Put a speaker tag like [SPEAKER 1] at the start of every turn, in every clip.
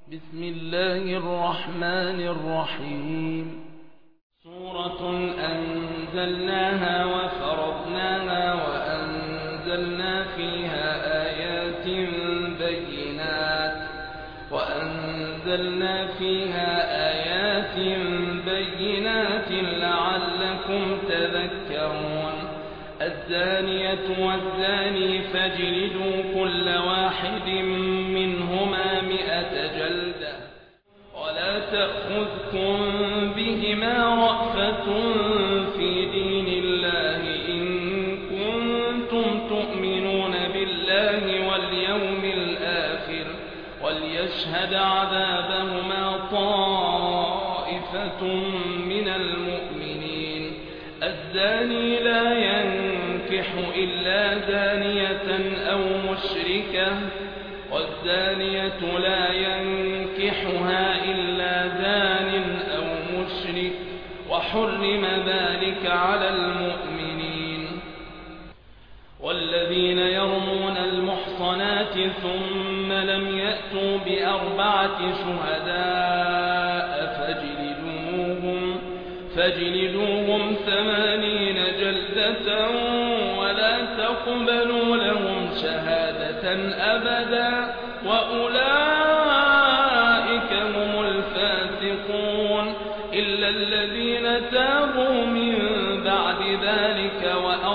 [SPEAKER 1] بسم الله الرحمن الرحيم. سورة أنزلناها وفرضناها وأنزلنا فيها آيات بينات لعلكم تذكرون. الزانية والزاني فاجلدوا كل واحد منهما 100 جلدة ولا تأخذكم بهما رأفة في دين الله إن كنتم تؤمنون بالله واليوم الآخر وليشهد عذابهما طائفة من المؤمنين. الزاني لا ينكح إلا زانية أو مشركة والزانية لا ينكحها إلا زان أو مشرك وحرم ذلك على المؤمنين. والذين يرمون المحصنات ثم لم يأتوا ب4 شهداء فاجلدوهم 80 جلدة ولا تقبلوا لهم شهادة أبدا وأولئك هم الفاسقون إلا الذين تابوا من بعد ذلك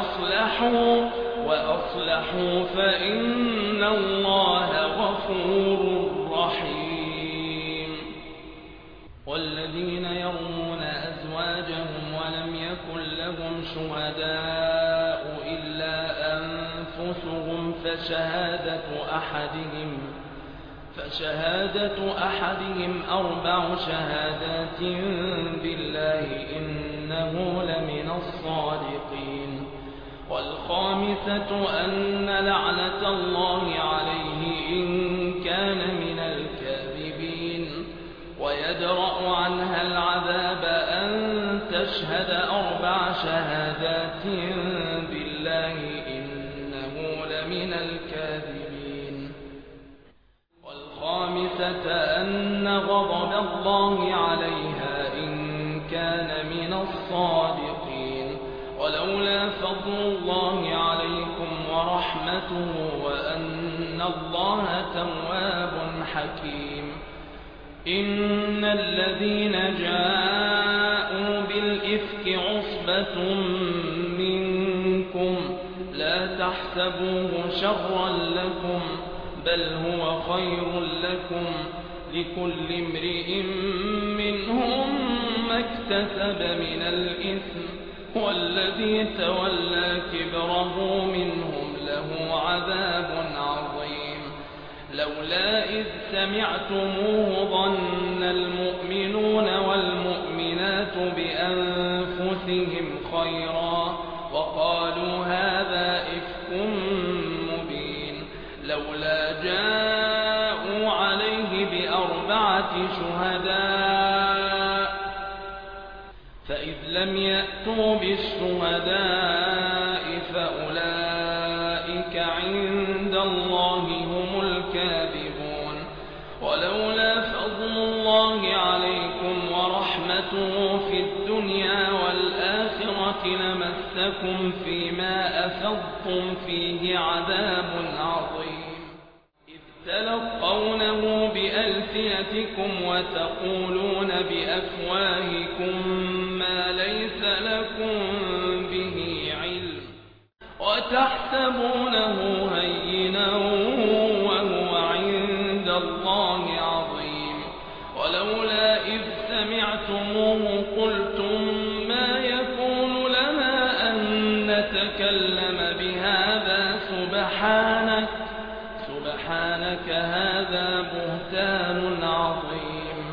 [SPEAKER 1] وأصلحوا فإن الله غفور رحيم. والذين يرمون أزواجهم ولم يكن لهم شهداء إلا أنفسهم فشهادة أحدهم 4 شهادات بالله إنه لمن الصادقين. والخامسة أن لعنة الله عليه إن كان من الكاذبين. ويدرأ عنها العذاب أن تشهد 4 شهادات بالله إنه لمن الكاذبين. والخامسة أن غضب الله عليها إن كان من الصادقين. ولولا فضل الله عليكم ورحمته وأن الله تواب حكيم. إن الذين جاءوا بالإفك عصبة منكم لا تحسبوه شرا لكم بل هو خير لكم لكل امرئ منهم ما اكتسب من الإثم والذي تولى كبره منهم له عذاب عظيم. لولا إذ سمعتموه ظن المؤمنون والمؤمنات بأنفسهم خيرا وقالوا هذا إفك مبين. لولا جاءوا عليه ب4 شهداء فإذ لم يأتوا بالشهداء فأولئك عند الله هم الكاذبون. ولولا فضل الله عليكم ورحمته في الدنيا والآخرة لمسكم فيما أفضتم فيه عذاب عظيم. إذ تلقونه بألسنتكم وتقولون بأفواهكم ما ليس لكم به علم وتحسبونه هينا وهو عند الله عظيم. ولولا إذ سمعتموه قلتم ما يكون لنا أن نتكلم بهذا سبحانك هذا بهتان عظيم.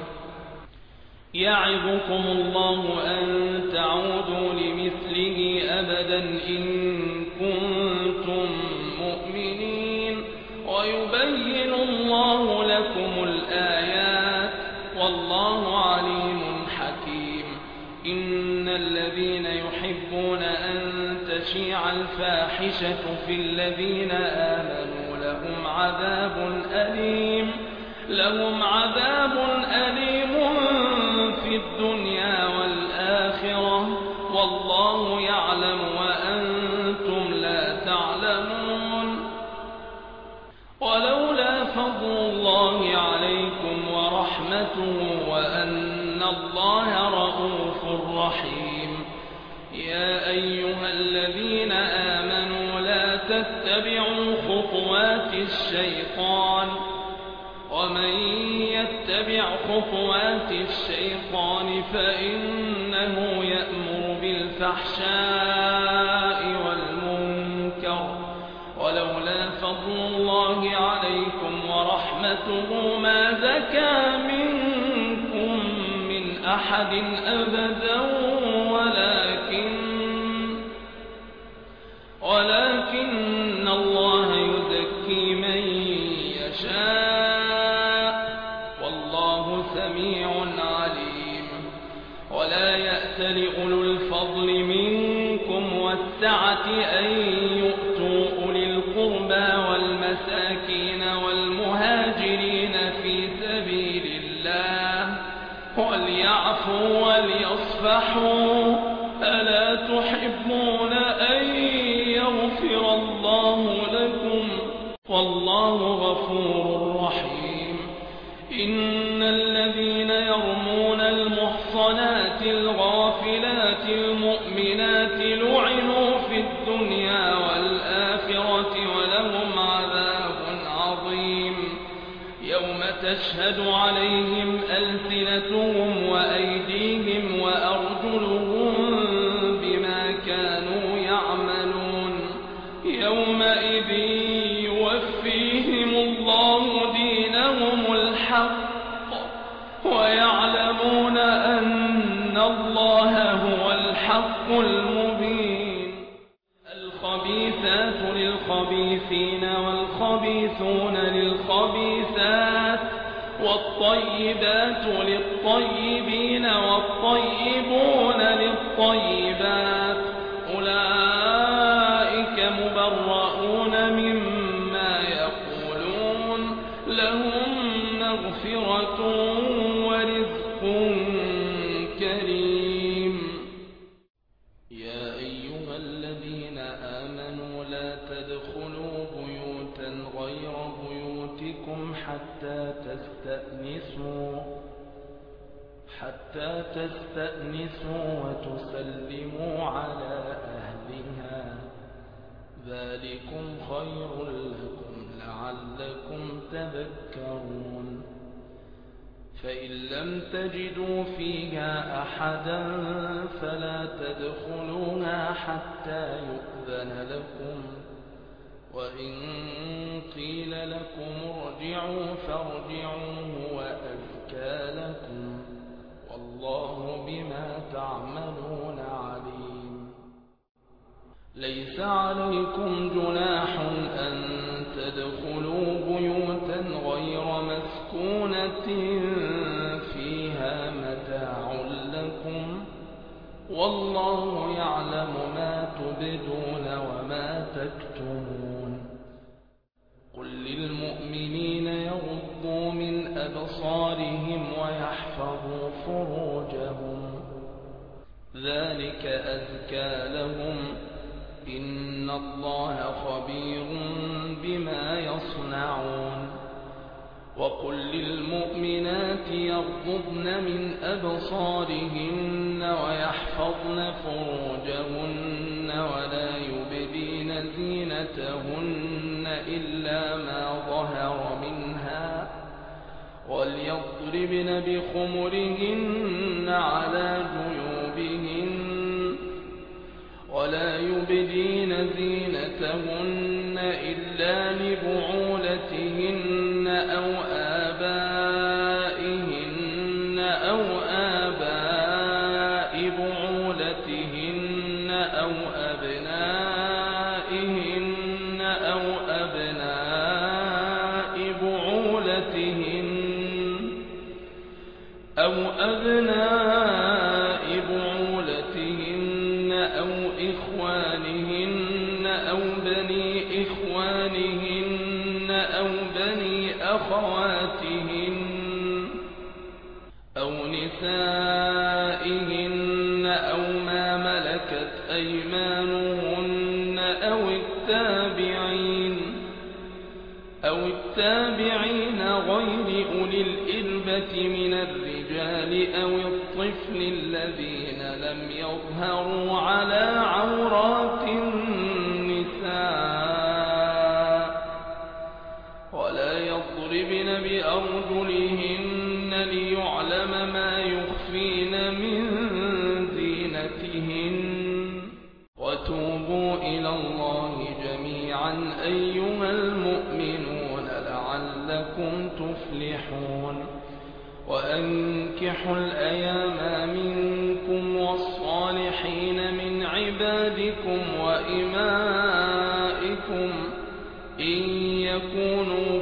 [SPEAKER 1] يعظكم الله أن تعودوا لمثله أبدا إن كنتم مؤمنين ويبين الله لكم الآيات والله عليم حكيم. إن الذين يحبون أن تشيع الفاحشة في الذين آمنوا لهم عذاب أليم لهم عذاب أليم في الدنيا والآخرة والله يعلم وأنتم لا تعلمون. ولولا فضل الله عليكم ورحمته وأن الله رؤوف رحيم. يا أيها الذين آمنوا لا تتبعوا خطوات الشيطان ومن يتبع خطوات الشيطان فإنه يأمر بالفحشاء والمنكر. ولولا فضل الله عليكم ورحمته ما زكى منكم من أحد أبدا ولكن الله يزكي من يشاء والله سميع عليم. ولا يأت لأولو الفضل منكم والسعة أن يؤتوا أولي القربى والمساكين والمهاجرين في سبيل الله وليعفوا وليصفحوا ألا تحبون أن يغفر الله لكم والله غفور رحيم. إن الذين يرمون المحصنات الغافلات المؤمنات لعنوا في الدنيا والآخرة ولهم عذاب عظيم. يوم تشهد عليهم ألسنتهم وأيديهم وأرجلهم بما كانوا يعملون. يومئذ يوفيهم الله دينهم الحق ويعلمون أن الله هو الحق المبين. الخبيثات للخبيثين والخبيثون للخبيثات والطيبات للطيبين والطيبون للطيبات أولئك مبرؤون مما يقولون لهم مغفرة ورزق كريم. يا أيها الذين آمنوا لا تدخلوا بيوتا غير بيوتكم حتى تستأنسوا وتسلموا على أهلها ذلكم خير لكم لعلكم تذكرون. فإن لم تجدوا فيها أحدا فلا تدخلوها حتى يؤذن لكم وإن قيل لكم ارجعوا فارجعوا هو أزكى لكم والله بما تعملون عليم. ليس عليكم جناح أن تدخلوا بيوتا غير مسكونة فيها متاع لكم والله يعلم ما تبدون وما تكتمون. قل للمؤمنين يغضوا من أبصارهم ويحفظوا فروجهم ذلك أزكى لهم إن الله خبير بما يصنعون. وقل للمؤمنات يغضضن من أبصارهن ويحفظن فروجهن ولا يبدين زينتهن إلا ما ظهر منها وليضربن بخمرهن على جيوبهن ولا يبدين زينتهن إلا لبعولتهن أو آبائهن أو آباء بعولتهن أو أبنائهن أو أبناء بعولتهن أو أبناء بعولتهن أو إخوانهن أو بني إخوانهن أو بني أخواتهن نسائهن أو ما ملكت أيمانهن أو التابعين غير أولي الإربة من الرجال أو الطفل الذين لم يظهروا على عورات النساء ولا يضربن بأرجلهن ليعلم ما يخفين من زينتهن وتوبوا إلى الله جميعا أيها المؤمنون لعلكم تفلحون وأنكحوا الأيام منكم والصالحين من عبادكم وإمائكم إن يكونوا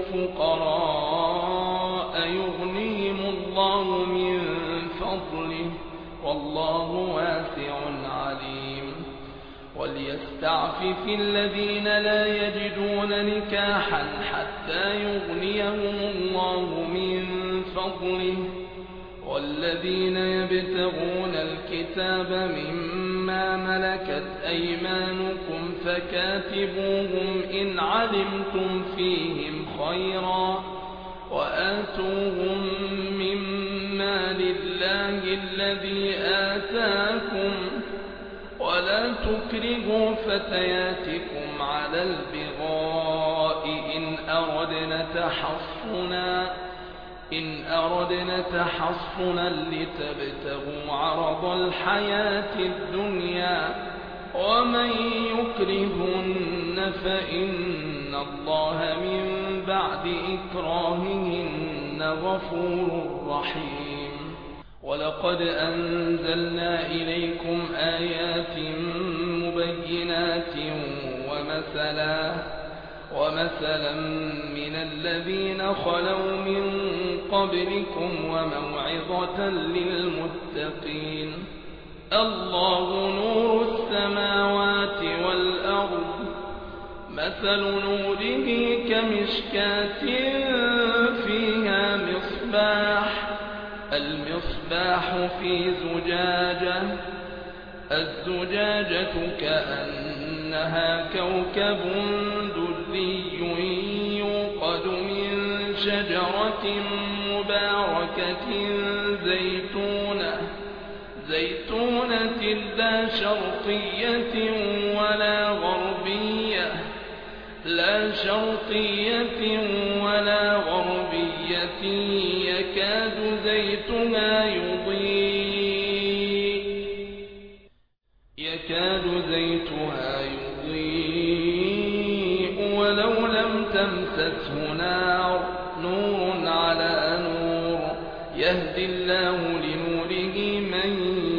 [SPEAKER 1] فقراء يغنيهم الله من فضله والله واسع عليم وليستعفف الذين لا يجدون نكاحا حتى يغنيهم الله من فضله والذين يبتغون الكتاب مما ملكت أيمانكم فكاتبوهم إن علمتم فيهم خيرا وآتوهم مما لله الذي آتاكم ولا تكرهوا فتياتكم على البغاء إن أردنا تحصنا لتبتغوا عرض الحياة الدنيا ومن يكرهن فإن الله من بعد إكراههن غفور رحيم ولقد أنزلنا إليكم آيات مبينات ومثلا من الذين خلوا من قبلكم وموعظة للمتقين الله نور السماوات والأرض مثل نوره كمشكاة فيها المصباح في زجاجة الزجاجة كأنها كوكب دري يوقد من شجرة مباركة زيتونة لا شرقية ولا غربية يكاد زيتها يضيء ولو لم تمسسه نور على نور يهدي الله لنوره من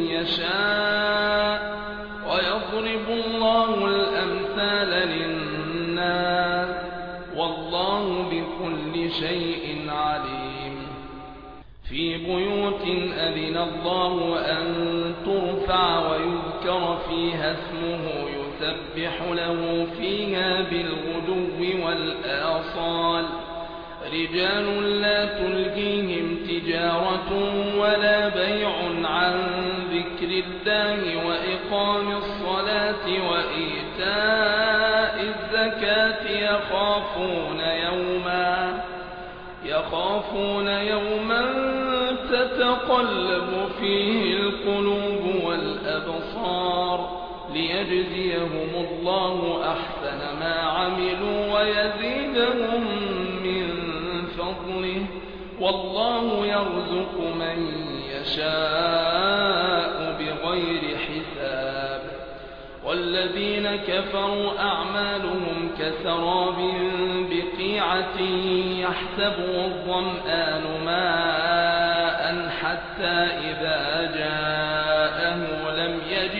[SPEAKER 1] يشاء ويضرب الله الأمثال للناس والله بكل شيء عليم في بيوت أذن الله أن ترفع ويذكر فيها اسمه يسبح له فيها بالغدو والآصال رجال لا تلهيهم تجارة ولا بيع عن ذكر الله وإقام الصلاة وإيتاء الزكاة يخافون يوما تتقلب فيه القلوب والأبصار ليجزيهم الله أحسن ما عملوا ويزيدهم من فضله والله يرزق من يشاء بغير حساب والذين كفروا أعمالهم كسراب بقيعة يحسبه الظمآن ماء حتى إذا جاءه لم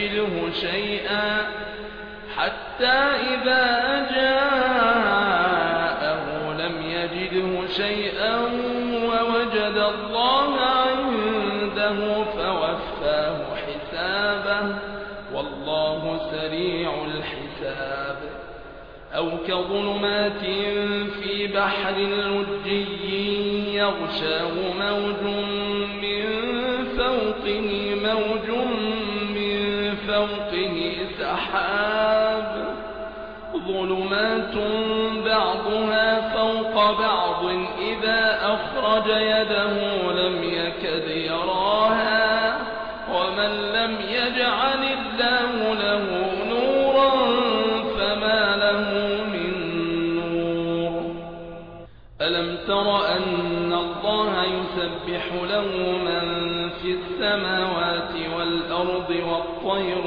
[SPEAKER 1] يجده شيئا ووجد الله عنده فوفاه حسابه والله سريع الحساب أو كظلمات في بحر لجي يغشاه موج من موج من فوقه سحاب ظلمات بعضها فوق بعض إذا أخرج يده لم يكد يراها ومن لم يجعل الله له نورا فما له من نور ألم تر أن الله يسبح له من في السماوات والأرض والطير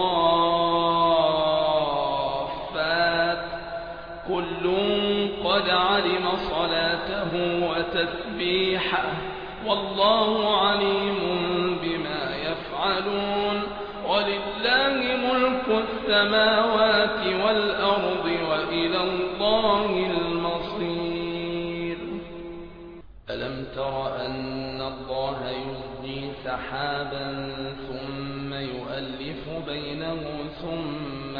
[SPEAKER 1] صافات كل قد علم صلاته وتسبيحه والله عليم بما يفعلون ولله ملك السماوات والأرض وإلى الله المصير ألم تر أن الله يزجي سحابا ثم يؤلف بينه ثم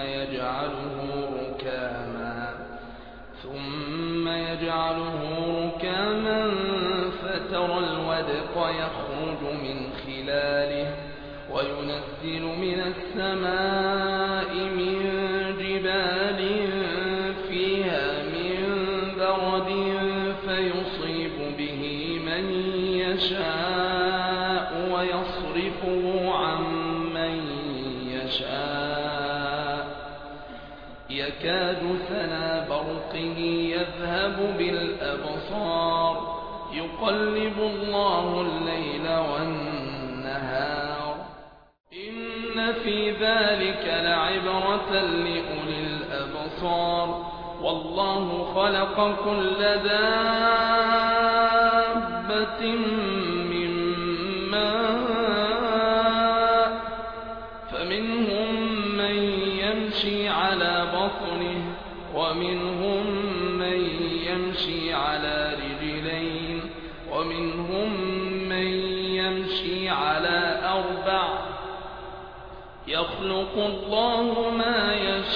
[SPEAKER 1] يجعله ركاما فترى الودق يخرج من خلاله وينزل من السماء من جبال فيها من برد فيصيب به من يشاء ويصرفه عن من يشاء يكاد سنا برقه يذهب بالأبصار يقلب الله الليل والنهار إن في ذلك لعبرة لأولي الأبصار والله خلق كل دابة من ماء فمنهم من يمشي على بطنه ومنهم من يمشي على رجلين ومنهم من يمشي على أربع يخلق الله ما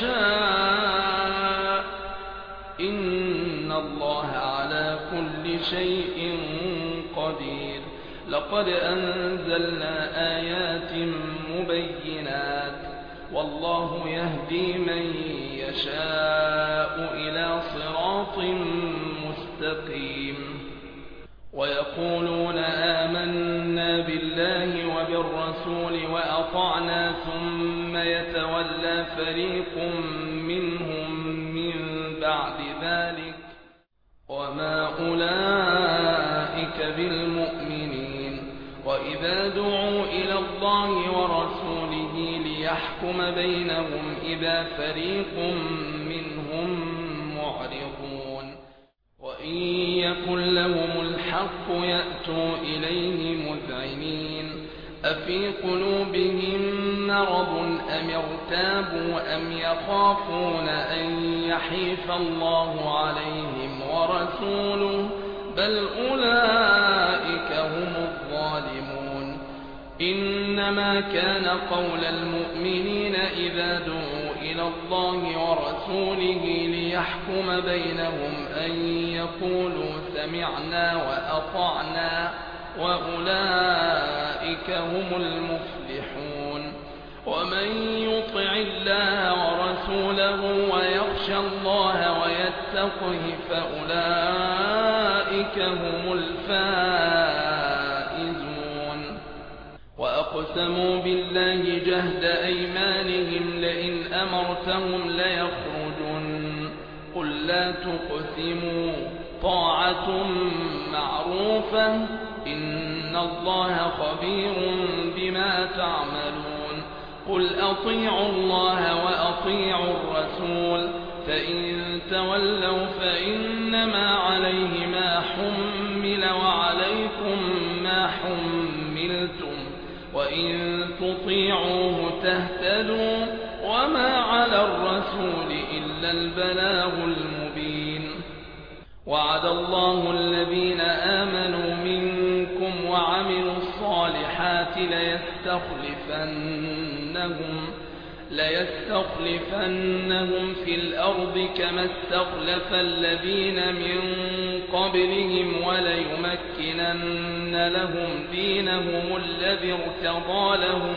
[SPEAKER 1] يشاء إن الله على كل شيء قدير لقد أنزلنا آيات مبينات والله يهدي من يشاء إلى صراط مستقيم ويقولون آمنا بالله وبالرسول وأطعنا ثم يتولى فريق منهم من بعد ذلك وما أولئك بالمؤمنين وإذا دعوا إلى الله ورسوله ليحكم بينهم إذا فريق منهم معرضون وإن يكن لهم الحق يأتوا إليه مذعنين أفي قلوبهم مرض أم ارتابوا أم يخافون أن يحيف الله عليهم ورسوله بل أولئك هم الظالمون إنما كان قول المؤمنين إذا دعوا إلى الله ورسوله ليحكم بينهم أن يقولوا سمعنا وأطعنا وأولئك هم المفلحون ومن يطع الله ورسوله ويخشى الله ويتقه فأولئك هم الفائزون وأقسموا بالله جهد أيمانهم لئن أمرتهم ليخرجن قل لا تقسموا طاعة معروفة إن الله خبير بما تعملون قل أطيعوا الله وأطيعوا الرسول فإن تولوا فإنما عليه ما حمل وعليكم ما حملتم وإن تطيعوه تهتدوا وما على الرسول إلا البلاغ المبين وعد الله الذين آمنوا منكم ليستخلفنهم في الأرض كما استخلف الذين من قبلهم وليمكنن لهم دينهم الذي ارتضى لهم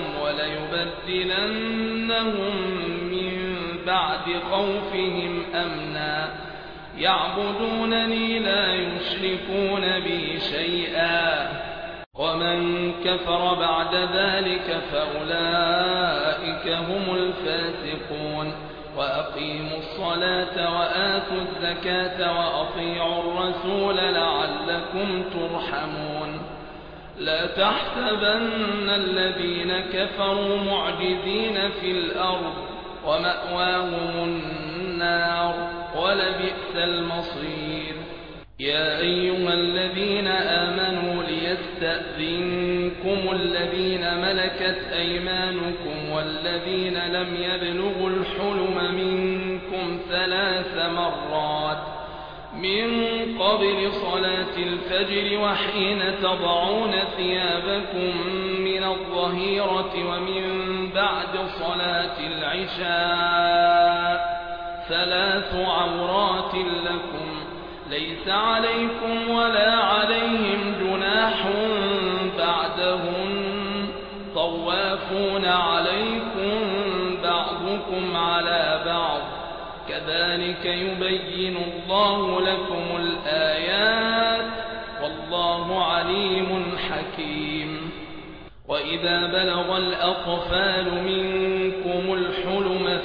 [SPEAKER 1] وليبدلنهم من بعد خوفهم أمنا يعبدونني لا يشركون بي شيئا ومن كفر بعد ذلك فأولئك هم الفاسقون وأقيموا الصلاة وآتوا الزكاة وأطيعوا الرسول لعلكم ترحمون لا تحسبن الذين كفروا معجزين في الأرض ومأواهم النار ولبئس المصير يا أيها الذين آمنوا ليستأذنكم الذين ملكت أيمانكم والذين لم يبلغوا الحلم منكم 3 مرات من قبل صلاة الفجر وحين تضعون ثيابكم من الظهيرة ومن بعد صلاة العشاء 3 عورات لكم ليس عليكم ولا عليهم جناح بعدهن طوافون عليكم بعضكم على بعض كذلك يبين الله لكم الآيات والله عليم حكيم وإذا بلغ الأطفال منكم الحلم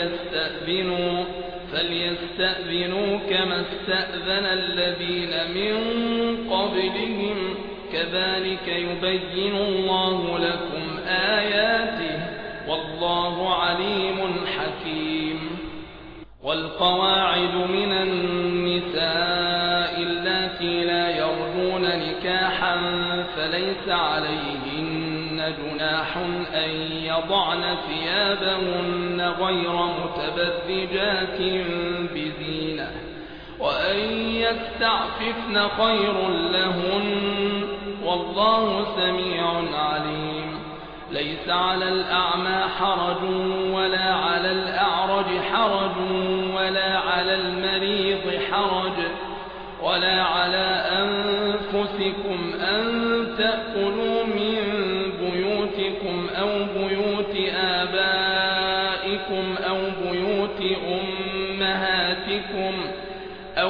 [SPEAKER 1] فليستأذنوا كما استأذن الذين من قبلهم كذلك يبين الله لكم آياته والله عليم حكيم والقواعد من النساء اللاتي لا يرجون نكاحا فليس عليهن جناح أن يضعن ثيابهن غير متبرجات بزينة وأن يستعففن خير لهن والله سميع عليم ليس على الأعمى حرج ولا على الأعرج حرج ولا على المريض حرج ولا على أنفسكم أن تأكلوا من بيوتكم أو بيوت آبائكم أو بيوت أمهاتكم أو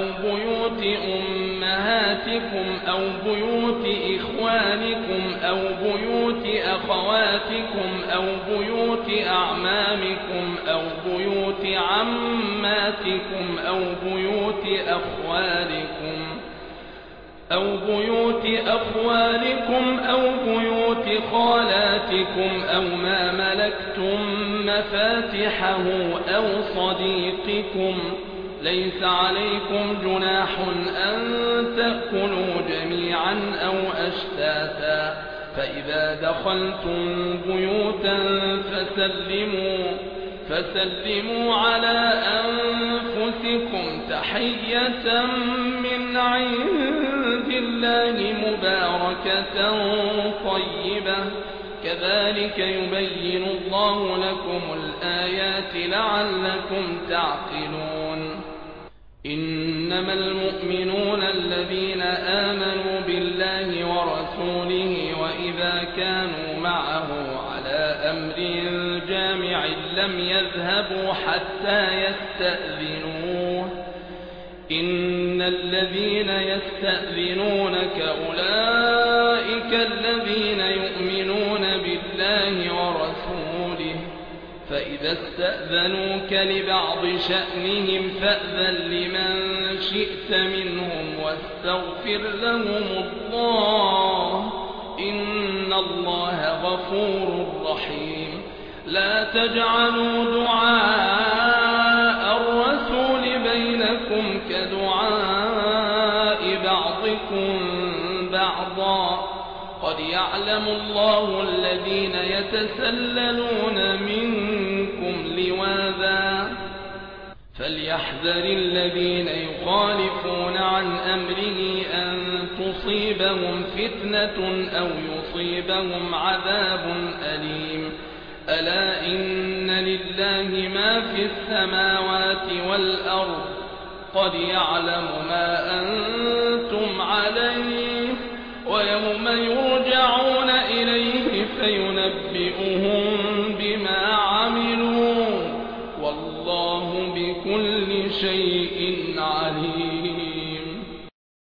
[SPEAKER 1] بيوت إخوانكم أو بيوت أخواتكم أو بيوت أعمامكم أو بيوت عماتكم أو بيوت أخوالكم أو بيوت خالاتكم أو ما ملكتم مفاتحه أو صديقكم ليس عليكم جناح أن تأكلوا جميعا أو أشتاتا فإذا دخلتم بيوتا فسلموا على أنفسكم تحية من عند الله مباركة طيبة كذلك يبين الله لكم الآيات لعلكم تعقلون إنما المؤمنون الذين آمنوا بالله ورسوله وإذا كانوا معه على أمر جامع لم يذهبوا حتى يستأذنوه إن الذين يستأذنونك أولئك الذين يؤمنون بالله ورسوله فإذا استأذنوك لبعض شأنهم فأذن لمن شئت منهم واستغفر لهم الله إن الله غفور رحيم لا تجعلوا دعاء الرسول بينكم كدعاء بعضكم بعضا قد يعلم الله الذين يتسللون منكم لواذا فليحذر الذين يخالفون عن أمره أن تصيبهم فتنة أو يصيبهم عذاب أليم ألا إن لله ما في السماوات والأرض قد يعلم ما أنتم عليه ويوم يرجعون إليه فينبئهم بما عملوا والله بكل شيء عليم.